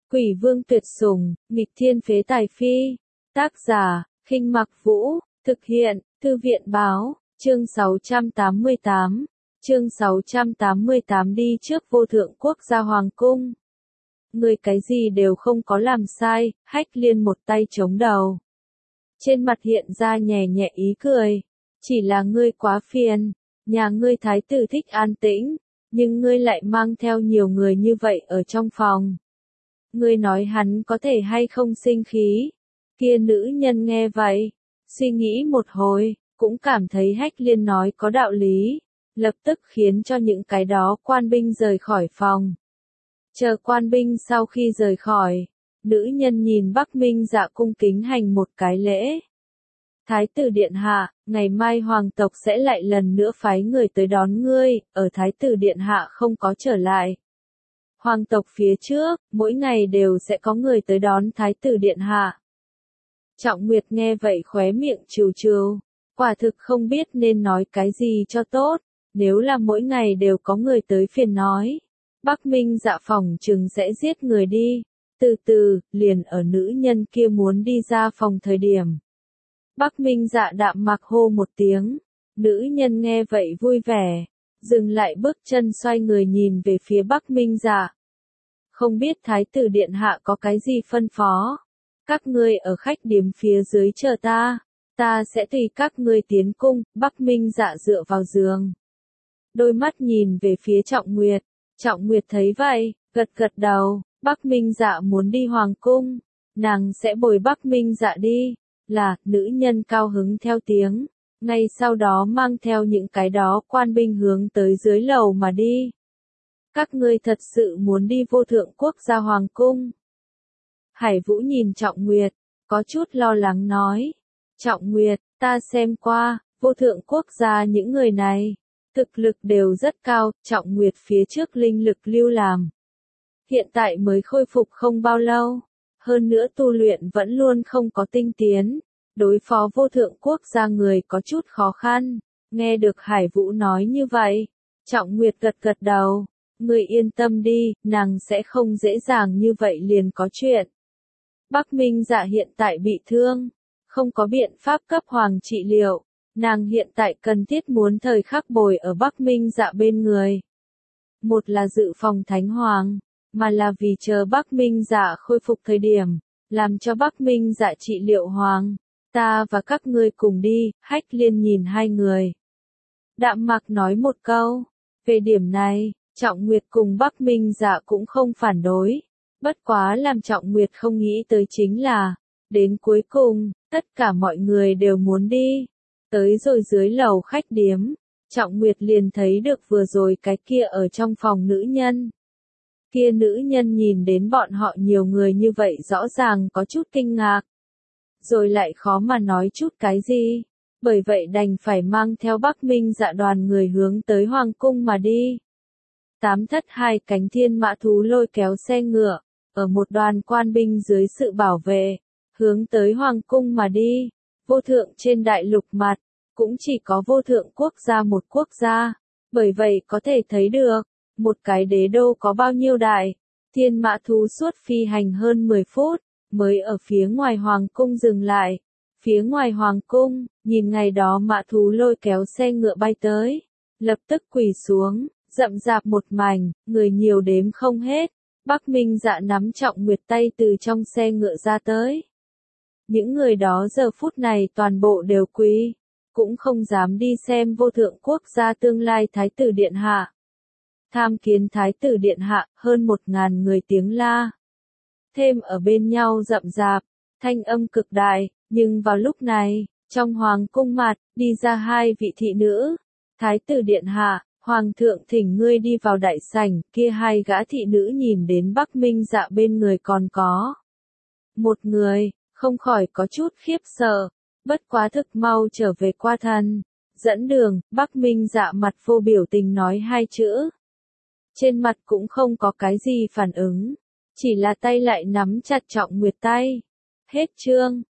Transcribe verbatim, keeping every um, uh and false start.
Quỷ vương tuyệt sủng, nghịch thiên phế tài phi. Tác giả, Khinh Mặc Vũ, thực hiện, Thư viện báo, chương sáu trăm tám mươi tám. Chương sáu trăm tám mươi tám đi trước vô thượng quốc gia hoàng cung. Ngươi cái gì đều không có làm sai, Hách Liên một tay chống đầu. Trên mặt hiện ra nhẹ nhẹ ý cười. Chỉ là ngươi quá phiền, nhà ngươi thái tử thích an tĩnh, nhưng ngươi lại mang theo nhiều người như vậy ở trong phòng. Ngươi nói hắn có thể hay không sinh khí. Kia nữ nhân nghe vậy, suy nghĩ một hồi, cũng cảm thấy Hách Liên nói có đạo lý, lập tức khiến cho những cái đó quan binh rời khỏi phòng. Chờ quan binh sau khi rời khỏi, nữ nhân nhìn Bắc Minh Dạ cung kính hành một cái lễ. Thái tử điện hạ, ngày mai hoàng tộc sẽ lại lần nữa phái người tới đón ngươi, ở thái tử điện hạ không có trở lại. Hoàng tộc phía trước, mỗi ngày đều sẽ có người tới đón thái tử điện hạ. Trọng Nguyệt nghe vậy khóe miệng trừ trừ, quả thực không biết nên nói cái gì cho tốt, nếu là mỗi ngày đều có người tới phiền nói. Bắc Minh Dạ phòng chừng sẽ giết người đi, từ từ, liền ở nữ nhân kia muốn đi ra phòng thời điểm. Bắc Minh Dạ đạm mạc hô một tiếng, nữ nhân nghe vậy vui vẻ, dừng lại bước chân xoay người nhìn về phía Bắc Minh Dạ. Không biết thái tử điện hạ có cái gì phân phó? Các ngươi ở khách điếm phía dưới chờ ta, ta sẽ tùy các ngươi tiến cung. Bắc Minh Dạ dựa vào giường, đôi mắt nhìn về phía Trọng Nguyệt. Trọng Nguyệt thấy vậy, gật gật đầu. Bắc Minh Dạ muốn đi hoàng cung, nàng sẽ bồi Bắc Minh Dạ đi. Là, nữ nhân cao hứng theo tiếng, ngay sau đó mang theo những cái đó quan binh hướng tới dưới lầu mà đi. Các ngươi thật sự muốn đi vô thượng quốc gia hoàng cung? Hải Vũ nhìn Trọng Nguyệt, có chút lo lắng nói. Trọng Nguyệt, ta xem qua, vô thượng quốc gia những người này, thực lực đều rất cao. Trọng Nguyệt phía trước linh lực lưu làm, hiện tại mới khôi phục không bao lâu. Hơn nữa tu luyện vẫn luôn không có tinh tiến, đối phó vô thượng quốc gia người có chút khó khăn. Nghe được Hải Vũ nói như vậy, Trọng Nguyệt gật gật đầu, ngươi yên tâm đi, nàng sẽ không dễ dàng như vậy liền có chuyện. Bắc Minh Dạ hiện tại bị thương, không có biện pháp cấp hoàng trị liệu, nàng hiện tại cần thiết muốn thời khắc bồi ở Bắc Minh Dạ bên người. Một là dự phòng Thánh Hoàng, mà là vì chờ Bắc Minh Dạ khôi phục thời điểm, làm cho Bắc Minh Dạ trị liệu hoàng. Ta và các ngươi cùng đi. Hách Liên nhìn hai người, đạm mạc nói một câu. Về điểm này, Trọng Nguyệt cùng Bắc Minh Dạ cũng không phản đối. Bất quá làm Trọng Nguyệt không nghĩ tới chính là, đến cuối cùng, tất cả mọi người đều muốn đi. Tới rồi dưới lầu khách điếm, Trọng Nguyệt liền thấy được vừa rồi cái kia ở trong phòng nữ nhân. Kia nữ nhân nhìn đến bọn họ nhiều người như vậy rõ ràng có chút kinh ngạc, rồi lại khó mà nói chút cái gì, bởi vậy đành phải mang theo Bắc Minh Dạ đoàn người hướng tới hoàng cung mà đi. Tám thất hai cánh thiên mã thú lôi kéo xe ngựa, ở một đoàn quan binh dưới sự bảo vệ, hướng tới hoàng cung mà đi. Vô thượng trên đại lục mặt, cũng chỉ có vô thượng quốc gia một quốc gia, bởi vậy có thể thấy được, một cái đế đô có bao nhiêu đại. Thiên mã thú suốt phi hành hơn mười phút, mới ở phía ngoài hoàng cung dừng lại. Phía ngoài hoàng cung, nhìn ngày đó mã thú lôi kéo xe ngựa bay tới, lập tức quỳ xuống, rậm rạp một mảnh, người nhiều đếm không hết. Bắc Minh Dạ nắm Trọng Nguyệt tay từ trong xe ngựa ra tới. Những người đó giờ phút này toàn bộ đều quỳ, cũng không dám đi xem vô thượng quốc gia tương lai thái tử điện hạ. Tham kiến thái tử điện hạ, hơn một ngàn người tiếng la. Thêm ở bên nhau rậm rạp, thanh âm cực đại, nhưng vào lúc này, trong hoàng cung mặt, đi ra hai vị thị nữ. Thái tử điện hạ, hoàng thượng thỉnh ngươi đi vào đại sảnh. Kia hai gã thị nữ nhìn đến Bắc Minh Dạ bên người còn có một người, không khỏi có chút khiếp sợ, bất quá thực mau trở về qua thần. Dẫn đường. Bắc Minh Dạ mặt vô biểu tình nói hai chữ, trên mặt cũng không có cái gì phản ứng, chỉ là tay lại nắm chặt Trọng Nguyệt tay. Hết chương.